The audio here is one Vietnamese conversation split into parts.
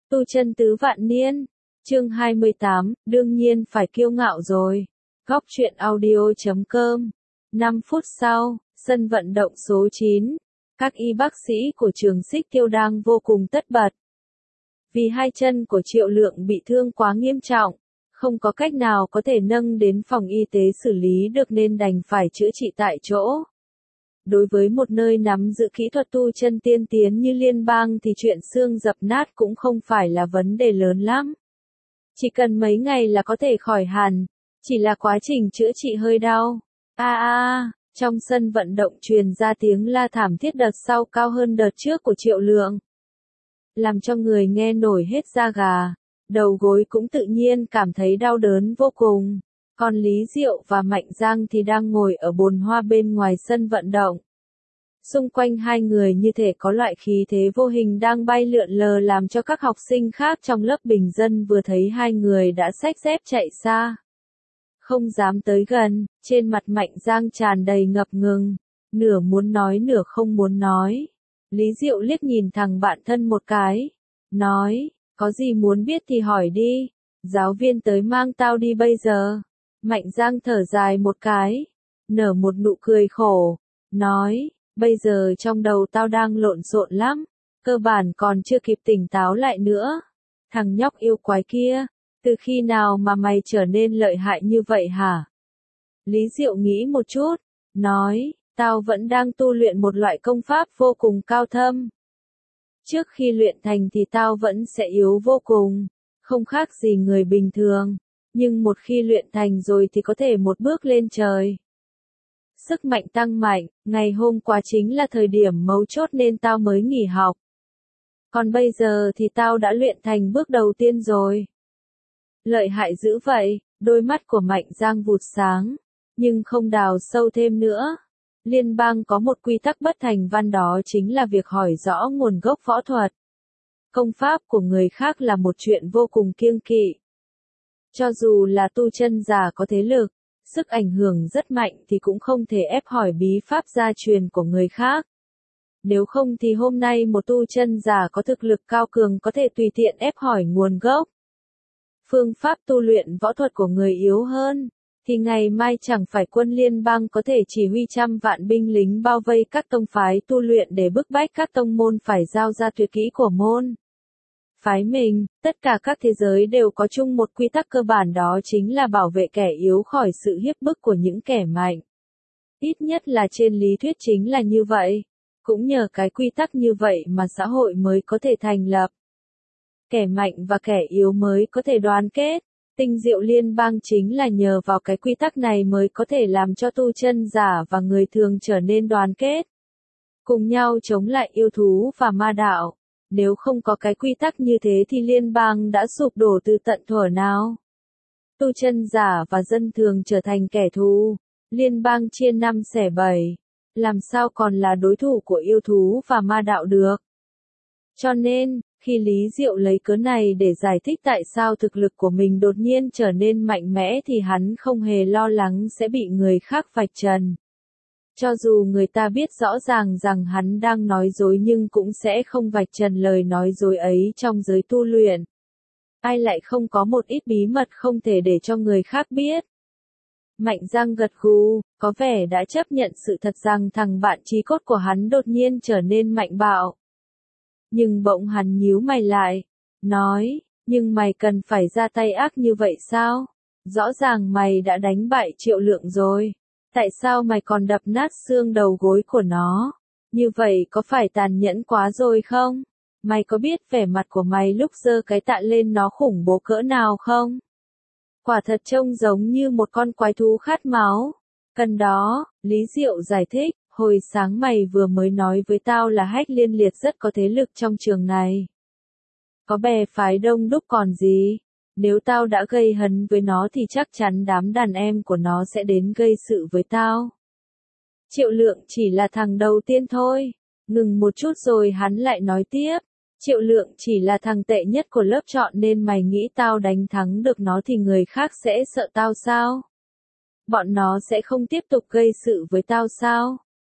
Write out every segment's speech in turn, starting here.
Tu chân tứ vạn niên. Chương 28, đương nhiên phải kiêu ngạo rồi. Góc truyện audio.com. 5 phút sau, sân vận động số 9. Các y bác sĩ của trường Xích Tiêu đang vô cùng tất bật. Vì hai chân của Triệu Lượng bị thương quá nghiêm trọng, không có cách nào có thể nâng đến phòng y tế xử lý được nên đành phải chữa trị tại chỗ. Đối với một nơi nắm giữ kỹ thuật tu chân tiên tiến như liên bang thì chuyện xương dập nát cũng không phải là vấn đề lớn lắm. Chỉ cần mấy ngày là có thể khỏi hẳn, chỉ là quá trình chữa trị hơi đau. Trong sân vận động truyền ra tiếng la thảm thiết đợt sau cao hơn đợt trước của Triệu Lượng. Làm cho người nghe nổi hết da gà, đầu gối cũng tự nhiên cảm thấy đau đớn vô cùng. Còn Lý Diệu và Mạnh Giang thì đang ngồi ở bồn hoa bên ngoài sân vận động. Xung quanh hai người như thể có loại khí thế vô hình đang bay lượn lờ làm cho các học sinh khác trong lớp bình dân vừa thấy hai người đã xách dép chạy xa. Không dám tới gần, trên mặt Mạnh Giang tràn đầy ngập ngừng, nửa muốn nói nửa không muốn nói. Lý Diệu liếc nhìn thằng bạn thân một cái, nói, có gì muốn biết thì hỏi đi, giáo viên tới mang tao đi bây giờ. Mạnh Giang thở dài một cái, nở một nụ cười khổ, nói, bây giờ trong đầu tao đang lộn xộn lắm, cơ bản còn chưa kịp tỉnh táo lại nữa. Thằng nhóc yêu quái kia, từ khi nào mà mày trở nên lợi hại như vậy hả? Lý Diệu nghĩ một chút, nói, tao vẫn đang tu luyện một loại công pháp vô cùng cao thâm. Trước khi luyện thành thì tao vẫn sẽ yếu vô cùng, không khác gì người bình thường. Nhưng một khi luyện thành rồi thì có thể một bước lên trời. Sức mạnh tăng mạnh, ngày hôm qua chính là thời điểm mấu chốt nên tao mới nghỉ học. Còn bây giờ thì tao đã luyện thành bước đầu tiên rồi. Lợi hại dữ vậy, đôi mắt của Mạnh Giang vụt sáng, nhưng không đào sâu thêm nữa. Liên bang có một quy tắc bất thành văn, đó chính là việc hỏi rõ nguồn gốc võ thuật. Công pháp của người khác là một chuyện vô cùng kiêng kỵ. Cho dù là tu chân giả có thế lực, sức ảnh hưởng rất mạnh thì cũng không thể ép hỏi bí pháp gia truyền của người khác. Nếu không thì hôm nay một tu chân giả có thực lực cao cường có thể tùy tiện ép hỏi nguồn gốc. Phương pháp tu luyện võ thuật của người yếu hơn, thì ngày mai chẳng phải quân liên bang có thể chỉ huy trăm vạn binh lính bao vây các tông phái tu luyện để bức bách các tông môn phải giao ra tuyệt kỹ của môn phái mình. Tất cả các thế giới đều có chung một quy tắc cơ bản, đó chính là bảo vệ kẻ yếu khỏi sự hiếp bức của những kẻ mạnh. Ít nhất là trên lý thuyết chính là như vậy. Cũng nhờ cái quy tắc như vậy mà xã hội mới có thể thành lập. Kẻ mạnh và kẻ yếu mới có thể đoàn kết. Tinh diệu liên bang chính là nhờ vào cái quy tắc này mới có thể làm cho tu chân giả và người thường trở nên đoàn kết. Cùng nhau chống lại yêu thú và ma đạo. Nếu không có cái quy tắc như thế thì liên bang đã sụp đổ từ tận thuở nào. Tu chân giả và dân thường trở thành kẻ thù, liên bang chia năm xẻ bảy, làm sao còn là đối thủ của yêu thú và ma đạo được. Cho nên, khi Lý Diệu lấy cớ này để giải thích tại sao thực lực của mình đột nhiên trở nên mạnh mẽ thì hắn không hề lo lắng sẽ bị người khác vạch trần. Cho dù người ta biết rõ ràng rằng hắn đang nói dối nhưng cũng sẽ không vạch trần lời nói dối ấy trong giới tu luyện. Ai lại không có một ít bí mật không thể để cho người khác biết. Mạnh Giang gật gù, có vẻ đã chấp nhận sự thật rằng thằng bạn chí cốt của hắn đột nhiên trở nên mạnh bạo. Nhưng bỗng hắn nhíu mày lại, nói, nhưng mày cần phải ra tay ác như vậy sao? Rõ ràng mày đã đánh bại Triệu Lượng rồi. Tại sao mày còn đập nát xương đầu gối của nó? Như vậy có phải tàn nhẫn quá rồi không? Mày có biết vẻ mặt của mày lúc giơ cái tạ lên nó khủng bố cỡ nào không? Quả thật trông giống như một con quái thú khát máu. Cần đó, Lý Diệu giải thích, hồi sáng mày vừa mới nói với tao là Hách Liên Liệt rất có thế lực trong trường này. Có bè phái đông đúc còn gì? Nếu tao đã gây hấn với nó thì chắc chắn đám đàn em của nó sẽ đến gây sự với tao. Triệu Lượng chỉ là thằng đầu tiên thôi. Ngừng một chút rồi hắn lại nói tiếp. Triệu Lượng chỉ là thằng tệ nhất của lớp chọn nên mày nghĩ tao đánh thắng được nó thì người khác sẽ sợ tao sao? Bọn nó sẽ không tiếp tục gây sự với tao sao?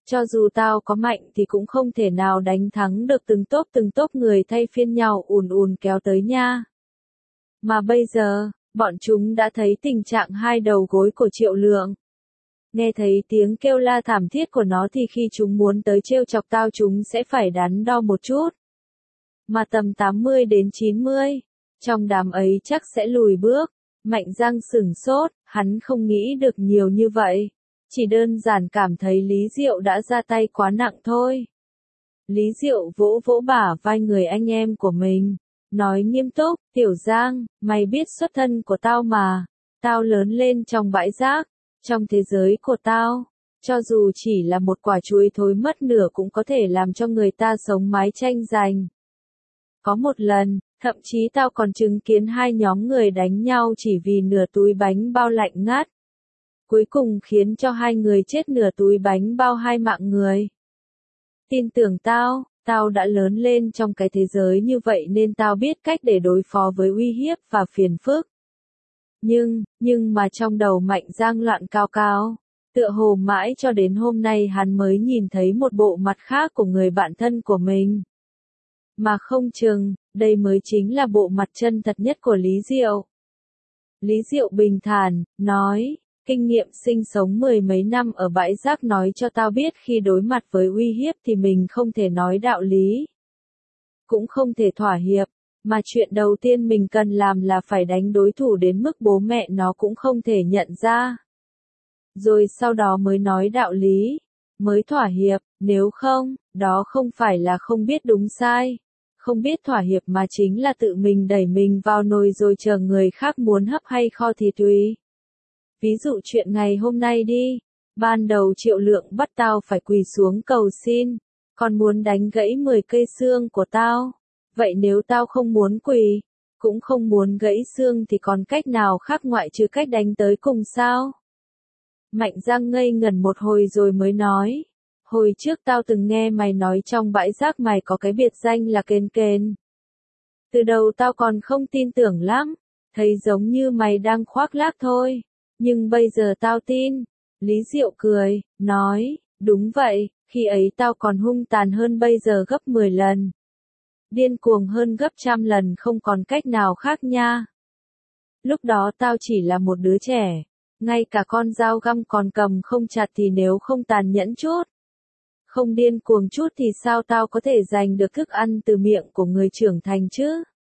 Cho dù tao có mạnh thì cũng không thể nào đánh thắng được từng tốp người thay phiên nhau ùn ùn kéo tới nha. Mà bây giờ, bọn chúng đã thấy tình trạng hai đầu gối của Triệu Lượng. Nghe thấy tiếng kêu la thảm thiết của nó thì khi chúng muốn tới trêu chọc tao chúng sẽ phải đắn đo một chút. Mà tầm 80 đến 90, trong đám ấy chắc sẽ lùi bước. Mạnh Giang sửng sốt, hắn không nghĩ được nhiều như vậy. Chỉ đơn giản cảm thấy Lý Diệu đã ra tay quá nặng thôi. Lý Diệu vỗ vỗ bả vai người anh em của mình, nói nghiêm túc, Tiểu Giang, mày biết xuất thân của tao mà. Tao lớn lên trong bãi rác, trong thế giới của tao. Cho dù chỉ là một quả chuối thối mất nửa cũng có thể làm cho người ta sống mái tranh giành. Có một lần, thậm chí tao còn chứng kiến hai nhóm người đánh nhau chỉ vì nửa túi bánh bao lạnh ngắt. Cuối cùng khiến cho hai người chết nửa túi bánh bao hai mạng người. Tin tưởng tao, tao đã lớn lên trong cái thế giới như vậy nên tao biết cách để đối phó với uy hiếp và phiền phức. Nhưng mà trong đầu Mạnh Giang loạn cao cao. Tựa hồ mãi cho đến hôm nay hắn mới nhìn thấy một bộ mặt khác của người bạn thân của mình. Mà không chừng, đây mới chính là bộ mặt chân thật nhất của Lý Diệu. Lý Diệu bình thản, nói, kinh nghiệm sinh sống mười mấy năm ở bãi rác nói cho tao biết khi đối mặt với uy hiếp thì mình không thể nói đạo lý. Cũng không thể thỏa hiệp, mà chuyện đầu tiên mình cần làm là phải đánh đối thủ đến mức bố mẹ nó cũng không thể nhận ra. Rồi sau đó mới nói đạo lý, mới thỏa hiệp, nếu không, đó không phải là không biết đúng sai. Không biết thỏa hiệp mà chính là tự mình đẩy mình vào nồi rồi chờ người khác muốn hấp hay kho thì tùy. Ví dụ chuyện ngày hôm nay đi, ban đầu Triệu Lượng bắt tao phải quỳ xuống cầu xin, còn muốn đánh gãy 10 cây xương của tao. Vậy nếu tao không muốn quỳ, cũng không muốn gãy xương thì còn cách nào khác ngoại trừ cách đánh tới cùng sao? Mạnh Giang ngây ngẩn một hồi rồi mới nói. Hồi trước tao từng nghe mày nói trong bãi rác mày có cái biệt danh là Kền Kền. Từ đầu tao còn không tin tưởng lắm, thấy giống như mày đang khoác lác thôi. Nhưng bây giờ tao tin. Lý Diệu cười, nói, đúng vậy, khi ấy tao còn hung tàn hơn bây giờ gấp 10 lần. Điên cuồng hơn gấp 100 lần không còn cách nào khác nha. Lúc đó tao chỉ là một đứa trẻ, ngay cả con dao găm còn cầm không chặt thì nếu không tàn nhẫn chút, không điên cuồng chút thì sao tao có thể giành được thức ăn từ miệng của người trưởng thành chứ?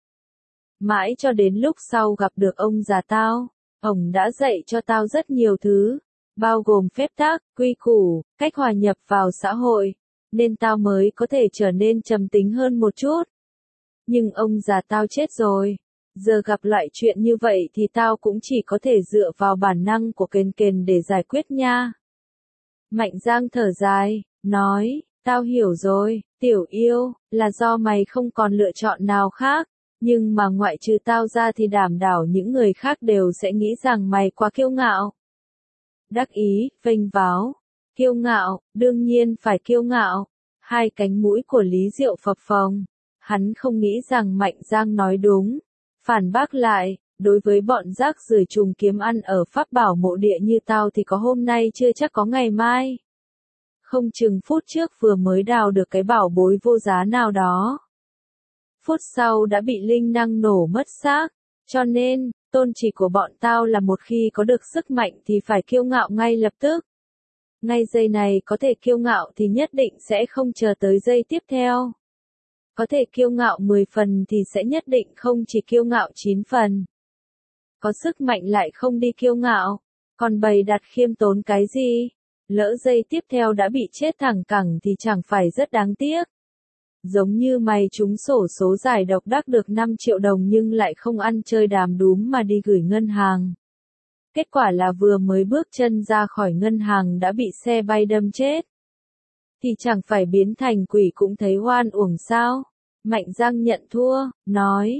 Mãi cho đến lúc sau gặp được ông già tao, ông đã dạy cho tao rất nhiều thứ, bao gồm phép tắc, quy củ, cách hòa nhập vào xã hội, nên tao mới có thể trở nên trầm tính hơn một chút. Nhưng ông già tao chết rồi, giờ gặp lại chuyện như vậy thì tao cũng chỉ có thể dựa vào bản năng của Kền Kền để giải quyết nha. Mạnh Giang thở dài, nói, tao hiểu rồi, Tiểu Yêu, là do mày không còn lựa chọn nào khác, nhưng mà ngoại trừ tao ra thì đảm đảo những người khác đều sẽ nghĩ rằng mày quá kiêu ngạo. Đắc ý, vênh váo, kiêu ngạo, đương nhiên phải kiêu ngạo. Hai cánh mũi của Lý Diệu phập phồng, hắn không nghĩ rằng Mạnh Giang nói đúng, phản bác lại. Đối với bọn rác rưởi trùng kiếm ăn ở pháp bảo mộ địa như tao thì có hôm nay chưa chắc có ngày mai. Không chừng phút trước vừa mới đào được cái bảo bối vô giá nào đó. Phút sau đã bị linh năng nổ mất xác. Cho nên, tôn chỉ của bọn tao là một khi có được sức mạnh thì phải kiêu ngạo ngay lập tức. Ngay giây này có thể kiêu ngạo thì nhất định sẽ không chờ tới giây tiếp theo. Có thể kiêu ngạo 10 phần thì sẽ nhất định không chỉ kiêu ngạo 9 phần. Có sức mạnh lại không đi kiêu ngạo, còn bày đặt khiêm tốn cái gì? Lỡ giây tiếp theo đã bị chết thẳng cẳng thì chẳng phải rất đáng tiếc. Giống như mày trúng xổ số giải độc đắc được 5 triệu đồng nhưng lại không ăn chơi đàm đúm mà đi gửi ngân hàng. Kết quả là vừa mới bước chân ra khỏi ngân hàng đã bị xe bay đâm chết. Thì chẳng phải biến thành quỷ cũng thấy oan uổng sao? Mạnh Giang nhận thua, nói,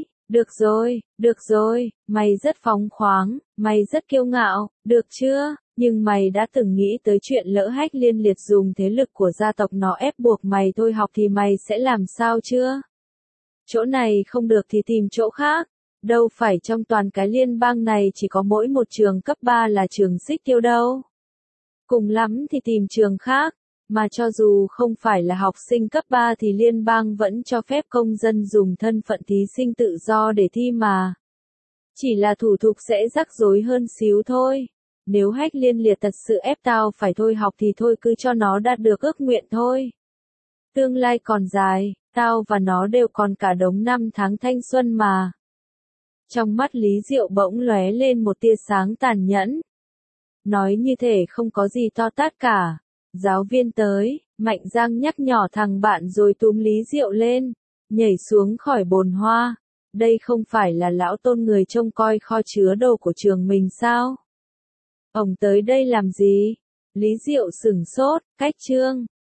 được rồi, mày rất phóng khoáng, mày rất kiêu ngạo, được chưa? Nhưng mày đã từng nghĩ tới chuyện lỡ Hách Liên Liệt dùng thế lực của gia tộc nó ép buộc mày thôi học thì mày sẽ làm sao chưa? Chỗ này không được thì tìm chỗ khác. Đâu phải trong toàn cái liên bang này chỉ có mỗi một trường cấp 3 là trường Xích Tiêu đâu. Cùng lắm thì tìm trường khác. Mà cho dù không phải là học sinh cấp 3 thì liên bang vẫn cho phép công dân dùng thân phận thí sinh tự do để thi mà. Chỉ là thủ tục sẽ rắc rối hơn xíu thôi. Nếu hách liên liệt thật sự ép tao phải thôi học thì thôi cứ cho nó đạt được ước nguyện thôi. Tương lai còn dài, tao và nó đều còn cả đống năm tháng thanh xuân mà. Trong mắt Lý Diệu bỗng lóe lên một tia sáng tàn nhẫn. Nói như thể không có gì to tát cả. Giáo viên tới, Mạnh Giang nhắc nhỏ thằng bạn rồi túm Lý Diệu lên, nhảy xuống khỏi bồn hoa. Đây không phải là lão Tôn người trông coi kho chứa đồ của trường mình sao? Ông tới đây làm gì? Lý Diệu sửng sốt, cách chương.